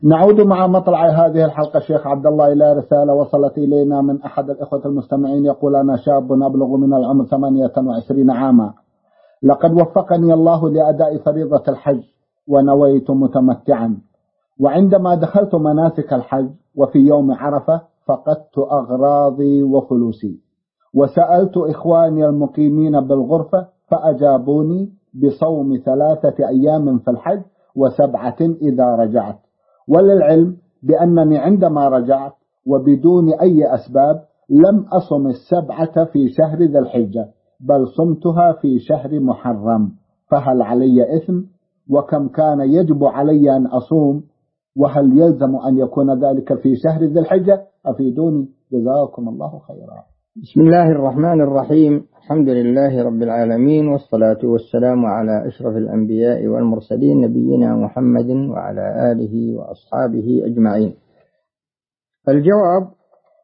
نعود مع مطلع هذه الحلقة شيخ عبد الله إلى رسالة وصلت إلينا من أحد الإخوة المستمعين يقول: أنا شاب أبلغ من العمر 28 عاما، لقد وفقني الله لأداء فريضة الحج ونويت متمتعا، وعندما دخلت مناسك الحج وفي يوم عرفة فقدت أغراضي وفلوسي، وسألت إخواني المقيمين بالغرفة فأجابوني بصوم 3 أيام في الحج و7 إذا رجعت. وللعلم بأنني عندما رجعت وبدون أي أسباب لم أصم 7 في شهر ذي الحجة، بل صمتها في شهر محرم، فهل علي إثم؟ وكم كان يجب علي أن أصوم؟ وهل يلزم أن يكون ذلك في شهر ذي الحجة؟ أفيدوني جزاكم الله خيرا. بسم الله الرحمن الرحيم. الحمد لله رب العالمين، والصلاة والسلام على أشرف الأنبياء والمرسلين نبينا محمد وعلى آله وأصحابه أجمعين. الجواب: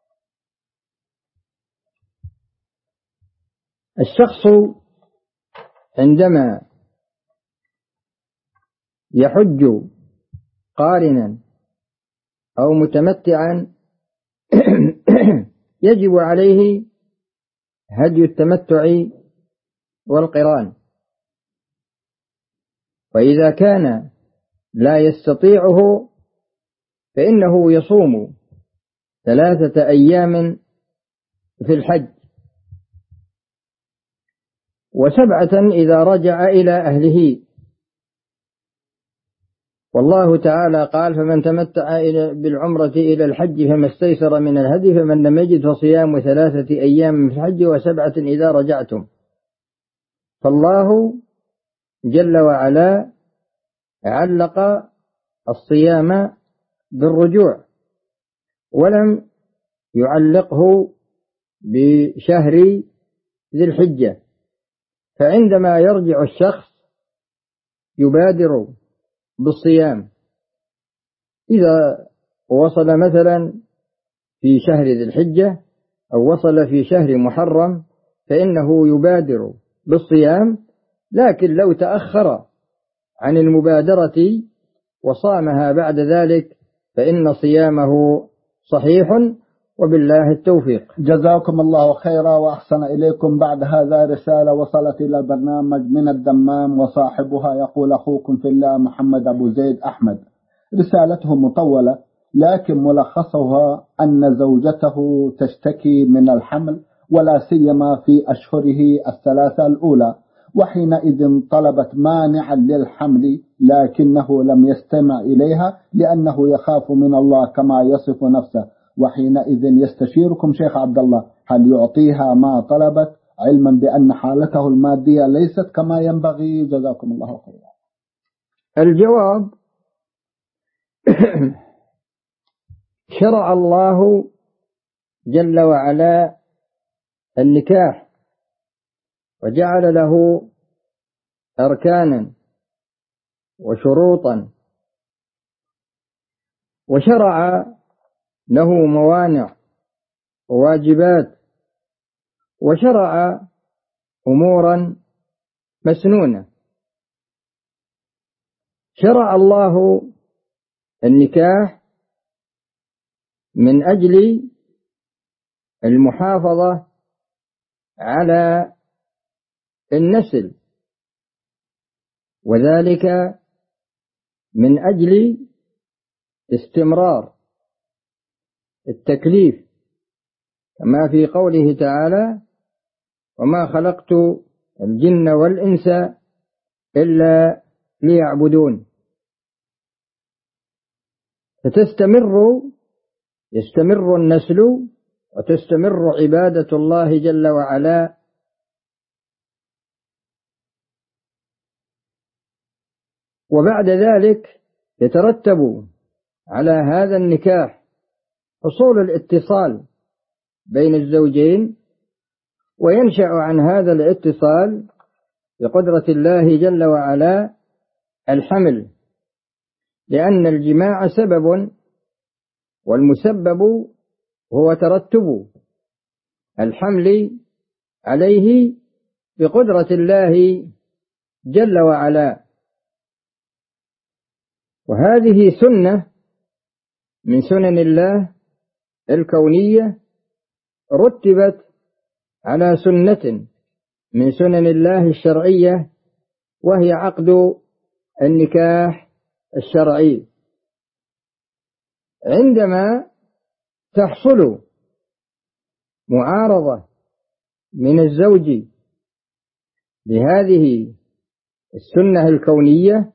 الشخص عندما يحج قارنا أو متمتعا يجب عليه هدي التمتع والقران، وإذا كان لا يستطيعه فإنه يصوم 3 أيام في الحج و7 إذا رجع إلى أهله. والله تعالى قال: فمن تمتع بالعمرة إلى الحج فما استيسر من الهدي، فمن لم يجد فصيام 3 أيام في الحج و7 إذا رجعتم. فالله جل وعلا علق الصيام بالرجوع ولم يعلقه بشهر ذي الحجة، فعندما يرجع الشخص يبادر بالصيام. إذا وصل مثلا في شهر ذي الحجة أو وصل في شهر محرم فإنه يبادر بالصيام، لكن لو تأخر عن المبادرة وصامها بعد ذلك فإن صيامه صحيح، وبالله التوفيق. جزاكم الله خيرا وأحسن إليكم. بعد هذا رسالة وصلت إلى البرنامج من الدمام، وصاحبها يقول: أخوكم في الله محمد أبو زيد أحمد. رسالته مطولة، لكن ملخصها أن زوجته تشتكي من الحمل، ولا سيما في أشهره 3 الأولى، وحينئذ طلبت مانعا للحمل لكنه لم يستمع إليها لأنه يخاف من الله كما يصف نفسه، وحينئذ يستشيركم شيخ عبد الله هل يعطيها ما طلبت علما بأن حالته المادية ليست كما ينبغي؟ جزاكم الله خيرا. الجواب: شرع الله جل وعلا النكاح وجعل له أركانا وشروطا، وشرع له موانع وواجبات، وشرع أمورا مسنونة. شرع الله النكاح من أجل المحافظة على النسل، وذلك من أجل استمرار التكليف، كما في قوله تعالى: وما خلقت الجن والإنس إلا ليعبدون. يستمر النسل وتستمر عبادة الله جل وعلا، وبعد ذلك يترتب على هذا النكاح حصول الاتصال بين الزوجين، وينشأ عن هذا الاتصال بقدرة الله جل وعلا الحمل، لأن الجماع سبب، والمسبب هو ترتب الحمل عليه بقدرة الله جل وعلا. وهذه سنة من سنن الله الكونية رتبت على سنة من سنن الله الشرعية، وهي عقد النكاح الشرعي. عندما تحصل معارضة من الزوج بهذه السنة الكونية،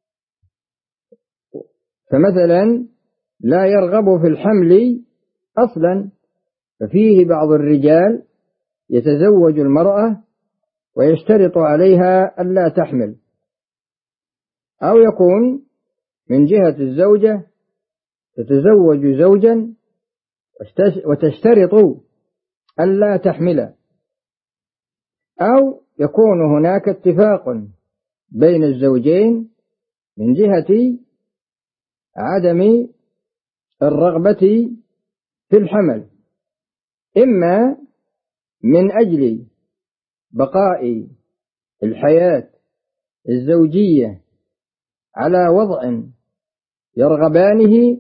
فمثلا لا يرغب في الحمل أصلا، ففيه بعض الرجال يتزوج المرأة ويشترط عليها ألا تحمل، أو يكون من جهة الزوجة تتزوج زوجا وتشترط ألا تحمل، أو يكون هناك اتفاق بين الزوجين من جهة عدم الرغبة في الحمل، إما من أجل بقاء الحياة الزوجية على وضع يرغبانه،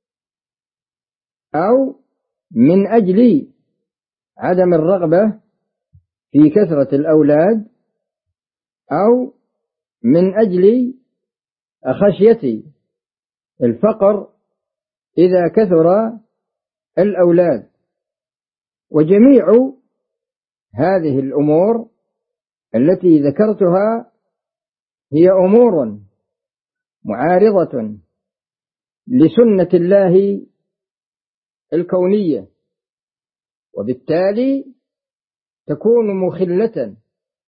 أو من أجل عدم الرغبة في كثرة الأولاد، أو من أجل خشية الفقر إذا كثر الأولاد. وجميع هذه الأمور التي ذكرتها هي أمور معارضة لسنة الله الكونية، وبالتالي تكون مخلة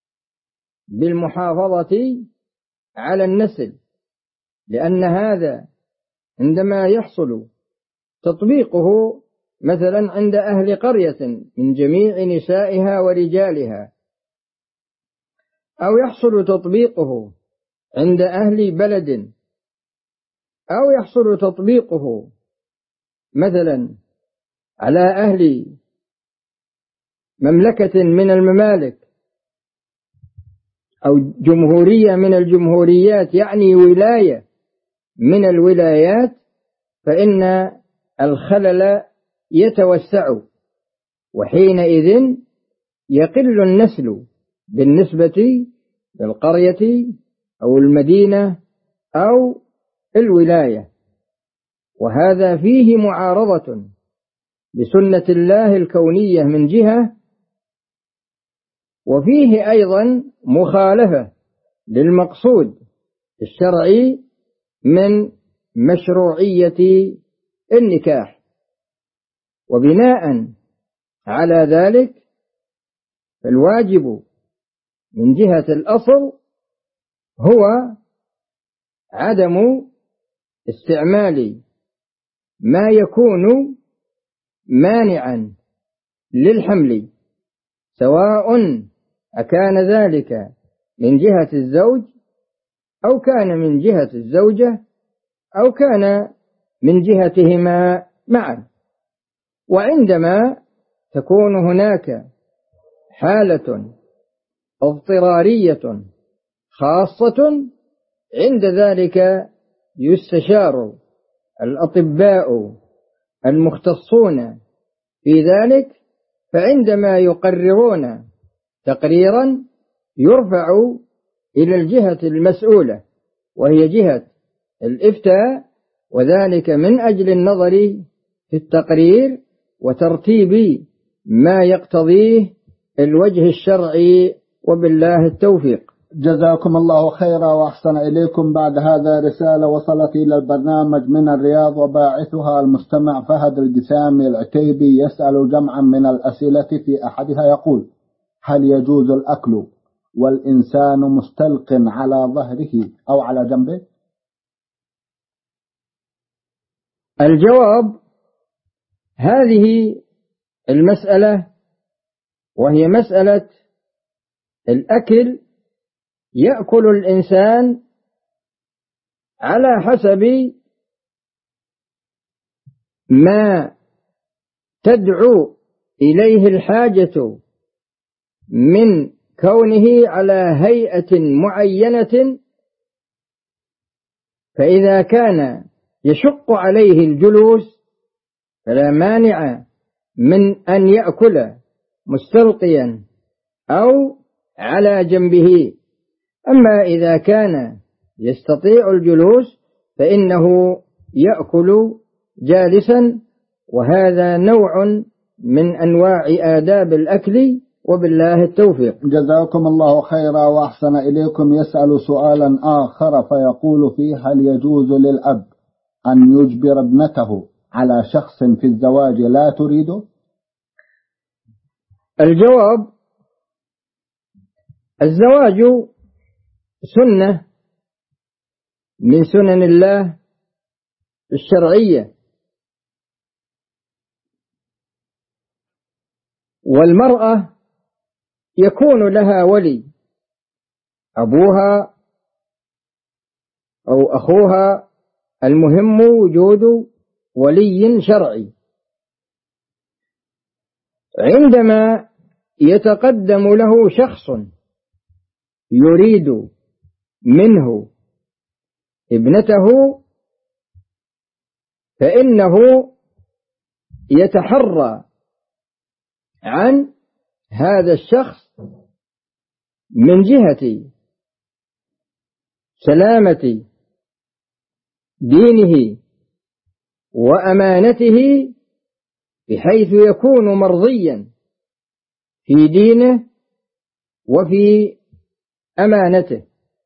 بالمحافظة على النسل، لأن هذا عندما يحصل تطبيقه مثلا عند أهل قرية من جميع نسائها ورجالها، أو يحصل تطبيقه عند أهل بلد، أو يحصل تطبيقه مثلا على أهل مملكة من الممالك، أو جمهورية من الجمهوريات، يعني ولاية من الولايات، فإن الخلل يتوسع، وحينئذ يقل النسل بالنسبة للقرية أو المدينة أو الولاية، وهذا فيه معارضة بسنة الله الكونية من جهة، وفيه أيضا مخالفة للمقصود الشرعي من مشروعية النكاح. وبناء على ذلك فالواجب من جهة الأصل هو عدم استعمال ما يكون مانعا للحمل، سواء أكان ذلك من جهة الزوج، أو كان من جهة الزوجة، أو كان من جهتهما معا. وعندما تكون هناك حالة اضطرارية خاصة، عند ذلك يستشار الأطباء المختصون في ذلك، فعندما يقررون تقريرا يرفع إلى الجهة المسؤولة وهي جهة الإفتاء، وذلك من أجل النظر في التقرير وترتيب ما يقتضيه الوجه الشرعي، وبالله التوفيق. جزاكم الله خيرا وأحسن إليكم. بعد هذا رسالة وصلت إلى البرنامج من الرياض، وباعثها المستمع فهد الجسامي العتيبي، يسأل جمعا من الأسئلة، في أحدها يقول: هل يجوز الأكل والإنسان مستلق على ظهره أو على جنبه؟ الجواب: هذه المسألة وهي مسألة الأكل، يأكل الإنسان على حسب ما تدعو إليه الحاجة من كونه على هيئة معينة، فإذا كان يشق عليه الجلوس فلا مانع من أن يأكل مستلقيا أو على جنبه. أما إذا كان يستطيع الجلوس فإنه يأكل جالسا، وهذا نوع من أنواع آداب الأكل، وبالله التوفيق. جزاكم الله خيرا وأحسن إليكم. يسأل سؤالا آخر فيقول فيه: هل يجوز للأب أن يجبر ابنته على شخص في الزواج لا تريده؟ الجواب: الزواج سنة من سنن الله الشرعية، والمرأة يكون لها ولي، أبوها أو أخوها، المهم وجود ولي شرعي. عندما يتقدم له شخص يريد منه ابنته فإنه يتحرى عن هذا الشخص من جهة سلامة دينه وأمانته، بحيث يكون مرضيا في دينه وفي أمانته.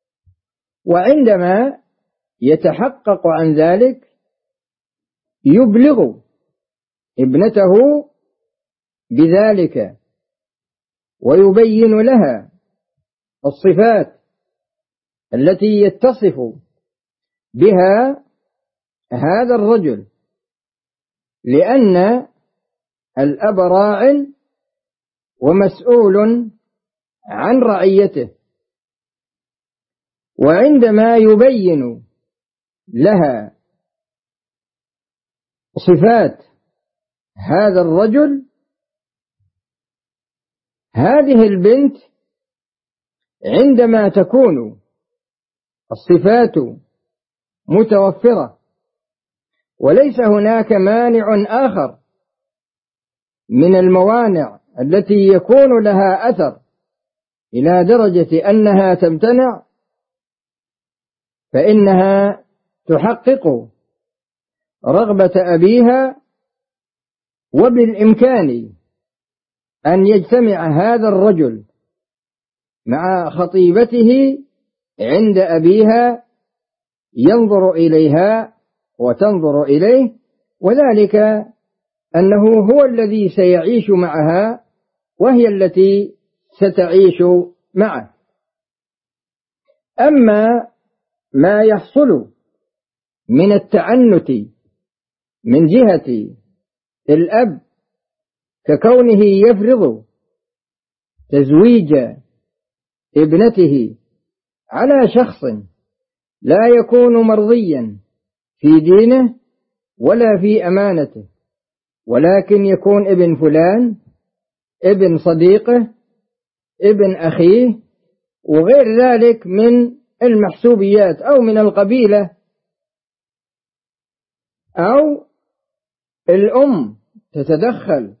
وعندما يتحقق عن ذلك يبلغ ابنته بذلك ويبين لها الصفات التي يتصف بها هذا الرجل، لأن الأب راع ومسؤول عن رعيته. وعندما يبين لها صفات هذا الرجل، هذه البنت عندما تكون الصفات متوفرة وليس هناك مانع آخر من الموانع التي يكون لها أثر إلى درجة أنها تمتنع، فإنها تحقق رغبة أبيها، وبالإمكان أن يجتمع هذا الرجل مع خطيبته عند أبيها ينظر إليها وتنظر إليه، وذلك أنه هو الذي سيعيش معها وهي التي ستعيش معه. أما ما يحصل من التعنت من جهة الأب ككونه يفرض تزويج ابنته على شخص لا يكون مرضيا في دينه ولا في أمانته، ولكن يكون ابن فلان، ابن صديقه، ابن أخيه، وغير ذلك من المحسوبيات، أو من القبيلة، أو الأم تتدخل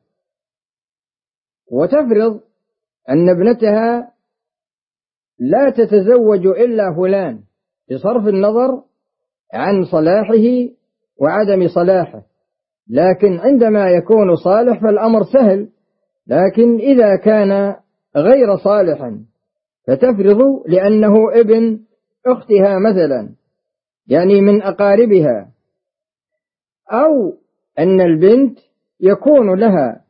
وتفرض أن ابنتها لا تتزوج إلا فلان بصرف النظر عن صلاحه وعدم صلاحه. لكن عندما يكون صالح فالأمر سهل، لكن إذا كان غير صالح فتفرض لأنه ابن أختها مثلا، يعني من أقاربها، أو أن البنت يكون لها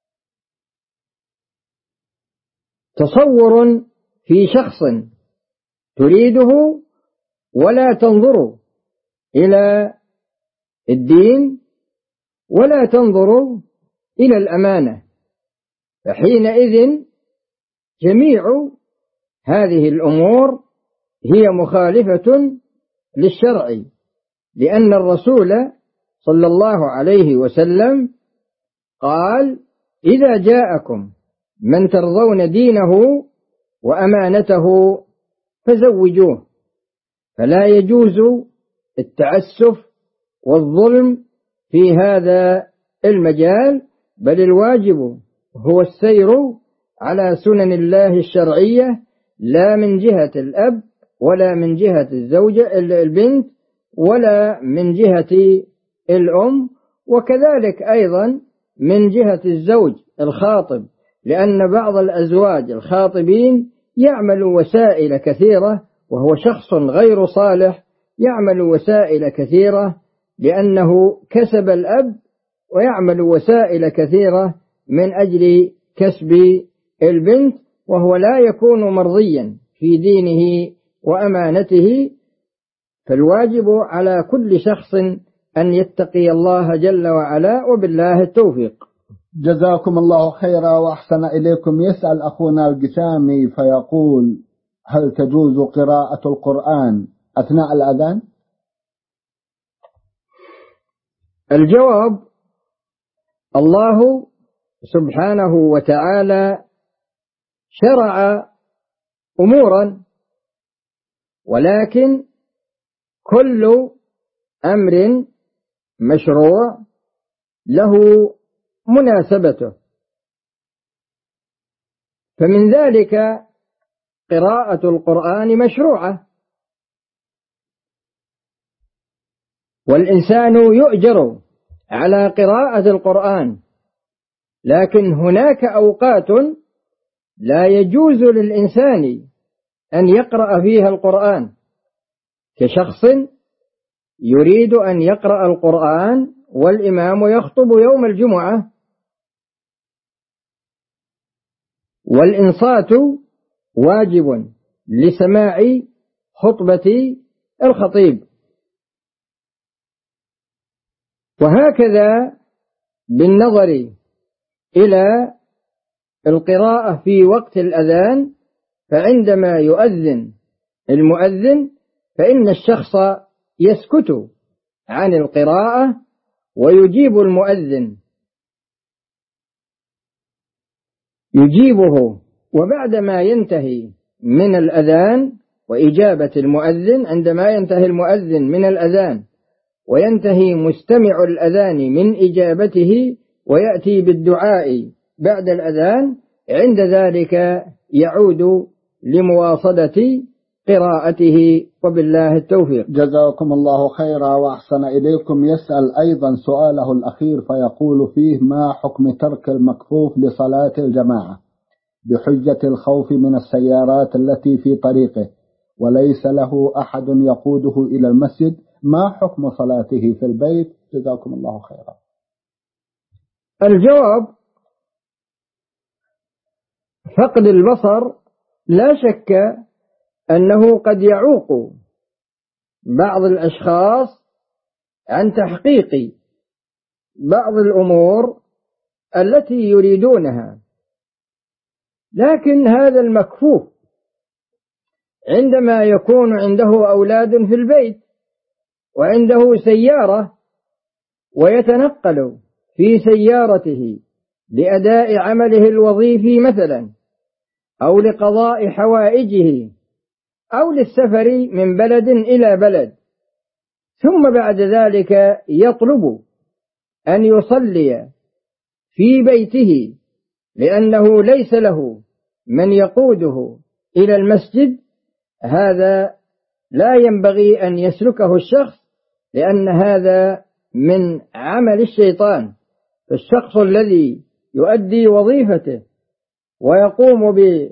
تصور في شخص تريده ولا تنظر إلى الدين ولا تنظر إلى الأمانة، فحينئذ جميع هذه الأمور هي مخالفة للشرع، لأن الرسول صلى الله عليه وسلم قال: إذا جاءكم من ترضون دينه وأمانته فزوجوه. فلا يجوز التعسف والظلم في هذا المجال، بل الواجب هو السير على سنن الله الشرعية، لا من جهة الأب ولا من جهة الزوجة البنت ولا من جهة الأم، وكذلك أيضا من جهة الزوج الخاطب، لأن بعض الأزواج الخاطبين يعمل وسائل كثيرة وهو شخص غير صالح، يعمل وسائل كثيرة لأنه كسب الأب، ويعمل وسائل كثيرة من أجل كسب البنت، وهو لا يكون مرضيا في دينه وأمانته. فالواجب على كل شخص أن يتقي الله جل وعلا، وبالله التوفيق. جزاكم الله خيرا وأحسن إليكم. يسأل أخونا القسامي فيقول: هل تجوز قراءة القرآن أثناء الأذان؟ الجواب: الله سبحانه وتعالى شرع أمورا، ولكن كل أمر مشروع له مناسبته، فمن ذلك قراءة القرآن مشروعة، والإنسان يؤجر على قراءة القرآن، لكن هناك أوقات لا يجوز للإنسان أن يقرأ فيها القرآن، كشخص يريد أن يقرأ القرآن والإمام يخطب يوم الجمعة، والإنصات واجب لسماع خطبة الخطيب. وهكذا بالنظر إلى القراءة في وقت الأذان، فعندما يؤذن المؤذن فإن الشخص يسكت عن القراءة ويجيب المؤذن، يجيبه، وبعدما ينتهي من الأذان وإجابة المؤذن، عندما ينتهي المؤذن من الأذان وينتهي مستمع الأذان من إجابته ويأتي بالدعاء بعد الأذان، عند ذلك يعود لمواصلة قراءته، وبالله التوفيق. جزاكم الله خيرا وأحسن إليكم. يسأل أيضا سؤاله الأخير فيقول فيه: ما حكم ترك المكفوف لصلاة الجماعة بحجة الخوف من السيارات التي في طريقه وليس له أحد يقوده إلى المسجد؟ ما حكم صلاته في البيت؟ جزاكم الله خيرا. الجواب: فقد البصر لا شك أنه قد يعوق بعض الأشخاص عن تحقيق بعض الأمور التي يريدونها، لكن هذا المكفوف عندما يكون عنده أولاد في البيت وعنده سيارة ويتنقل في سيارته لأداء عمله الوظيفي مثلا، أو لقضاء حوائجه، أو للسفر من بلد إلى بلد، ثم بعد ذلك يطلب أن يصلي في بيته لأنه ليس له من يقوده إلى المسجد، هذا لا ينبغي أن يسلكه الشخص، لأن هذا من عمل الشيطان. فالشخص الذي يؤدي وظيفته ويقوم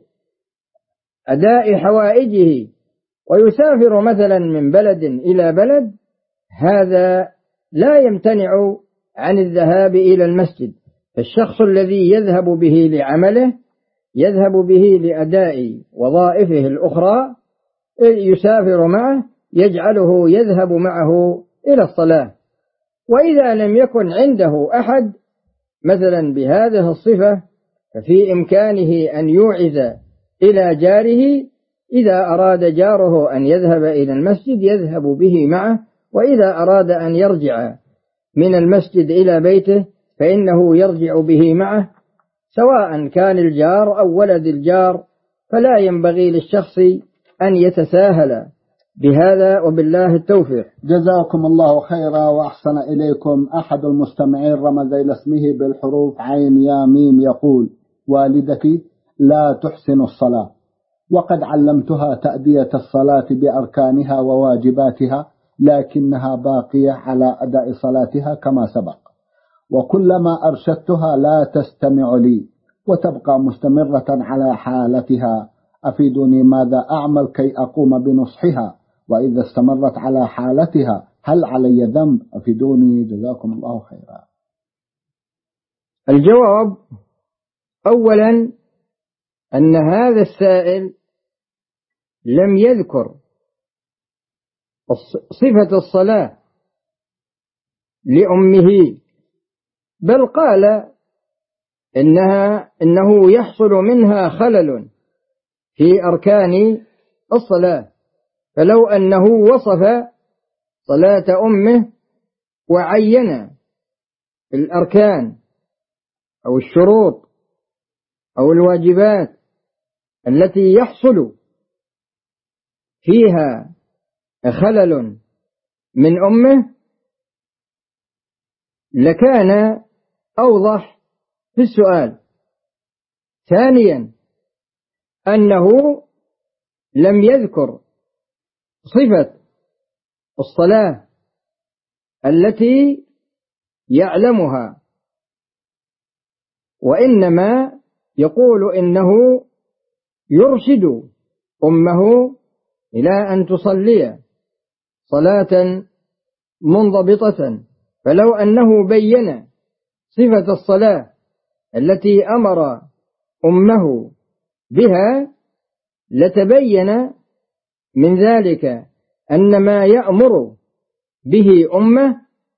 بأداء حوائجه ويسافر مثلا من بلد إلى بلد، هذا لا يمتنع عن الذهاب إلى المسجد. فالشخص الذي يذهب به لعمله، يذهب به لأداء وظائفه الأخرى، يسافر معه، يجعله يذهب معه إلى الصلاة. وإذا لم يكن عنده أحد مثلا بهذه الصفة، ففي إمكانه أن يوعز إلى جاره، إذا أراد جاره أن يذهب إلى المسجد يذهب به معه، وإذا أراد أن يرجع من المسجد إلى بيته فإنه يرجع به معه، سواء كان الجار أو ولد الجار. فلا ينبغي للشخص أن يتساهل بهذا وبالله التوفيق. جزاكم الله خيرا وأحسن إليكم. أحد المستمعين رمز إلى اسمه بالحروف عين يا ميم يقول: والدتي لا تحسن الصلاة، وقد علمتها تأدية الصلاة بأركانها وواجباتها، لكنها باقية على أداء صلاتها كما سبق، وكلما أرشدتها لا تستمع لي وتبقى مستمرة على حالتها. أفيدوني ماذا أعمل كي أقوم بنصحها؟ وإذا استمرت على حالتها هل علي ذنب؟ أفيدوني جزاكم الله خيرا. الجواب: أولا أن هذا السائل لم يذكر صفة الصلاة لأمه، بل قال إنه يحصل منها خلل في أركان الصلاة، فلو أنه وصف صلاة أمه وعين الأركان أو الشروط أو الواجبات التي يحصل فيها خلل من أمه لكان أوضح في السؤال. ثانيا أنه لم يذكر صفة الصلاة التي يعلمها، وإنما يقول إنه يرشد أمه إلى أن تصلي صلاة منضبطة، فلو أنه بين صفة الصلاة التي أمر أمه بها لتبين من ذلك أن ما يأمر به أمه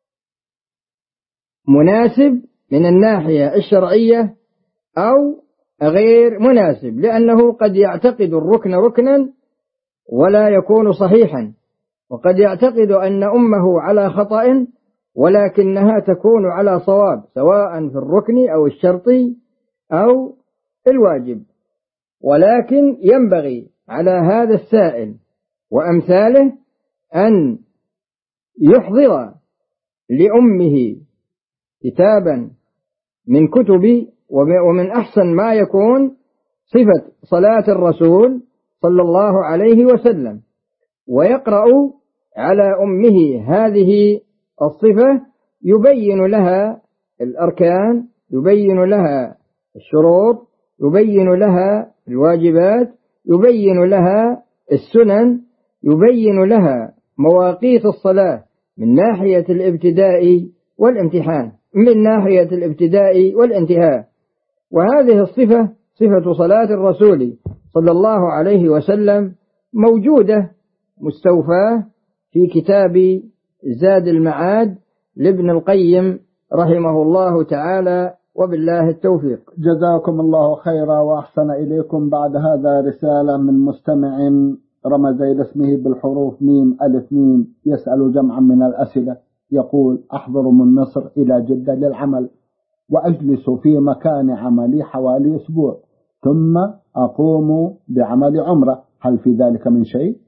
مناسب من الناحية الشرعية أو غير مناسب، لأنه قد يعتقد الركن ركنا ولا يكون صحيحا، وقد يعتقد أن أمه على خطأ ولكنها تكون على صواب، سواء في الركن أو الشرطي أو الواجب. ولكن ينبغي على هذا السائل وأمثاله أن يحضر لأمه كتابا من كتب، ومن أحسن ما يكون صفة صلاة الرسول صلى الله عليه وسلم، ويقرأ على أمه هذه الصفة، يبين لها الأركان، يبين لها الشروط، يبين لها الواجبات، يبين لها السنن، يبين لها مواقيت الصلاة من ناحية الابتداء والامتحان، من ناحية الابتداء والانتهاء. وهذه الصفة صفة صلاة الرسول صلى الله عليه وسلم موجودة مستوفاة في كتاب زاد المعاد لابن القيم رحمه الله تعالى، وبالله التوفيق. جزاكم الله خيرا وأحسن إليكم. بعد هذا رسالة من مستمع رمز إلى اسمه بالحروف ميم ألف ميم، يسأل جمعا من الأسئلة. يقول: أحضر من مصر إلى جدة للعمل، وأجلس في مكان عملي حوالي أسبوع، ثم أقوم بعمل عمرة، هل في ذلك من شيء؟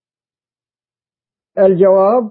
الجواب: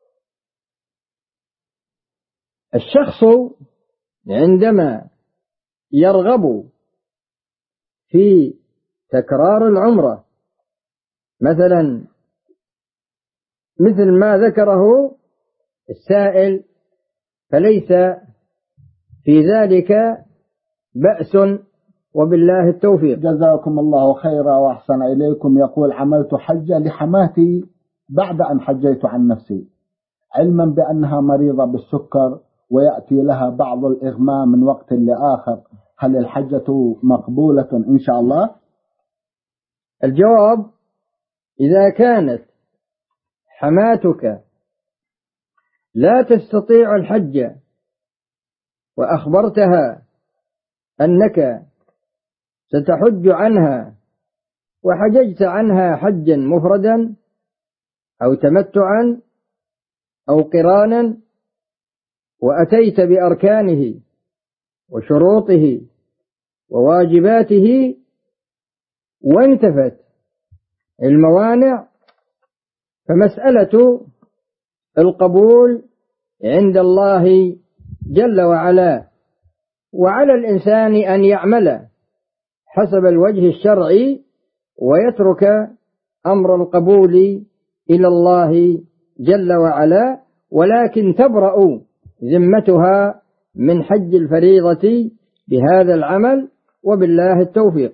الشخص عندما يرغب في تكرار العمرة مثلا مثل ما ذكره السائل فليس في ذلك بأس، وبالله التوفيق. جزاكم الله خيرا وأحسن إليكم. يقول: عملت حجة لحماتي بعد أن حجيت عن نفسي، علما بأنها مريضة بالسكر ويأتي لها بعض الإغماء من وقت لآخر، هل الحجة مقبولة إن شاء الله؟ الجواب: إذا كانت حماتك لا تستطيع الحج وأخبرتها أنك ستحج عنها وحججت عنها حجا مفردا أو تمتعا أو قرانا، وأتيت بأركانه وشروطه وواجباته وانتفت الموانع، فمسألة القبول عند الله جل وعلا، وعلى الإنسان أن يعمل حسب الوجه الشرعي ويترك أمر القبول إلى الله جل وعلا، ولكن تبرأ ذمتها من حج الفريضة بهذا العمل، وبالله التوفيق.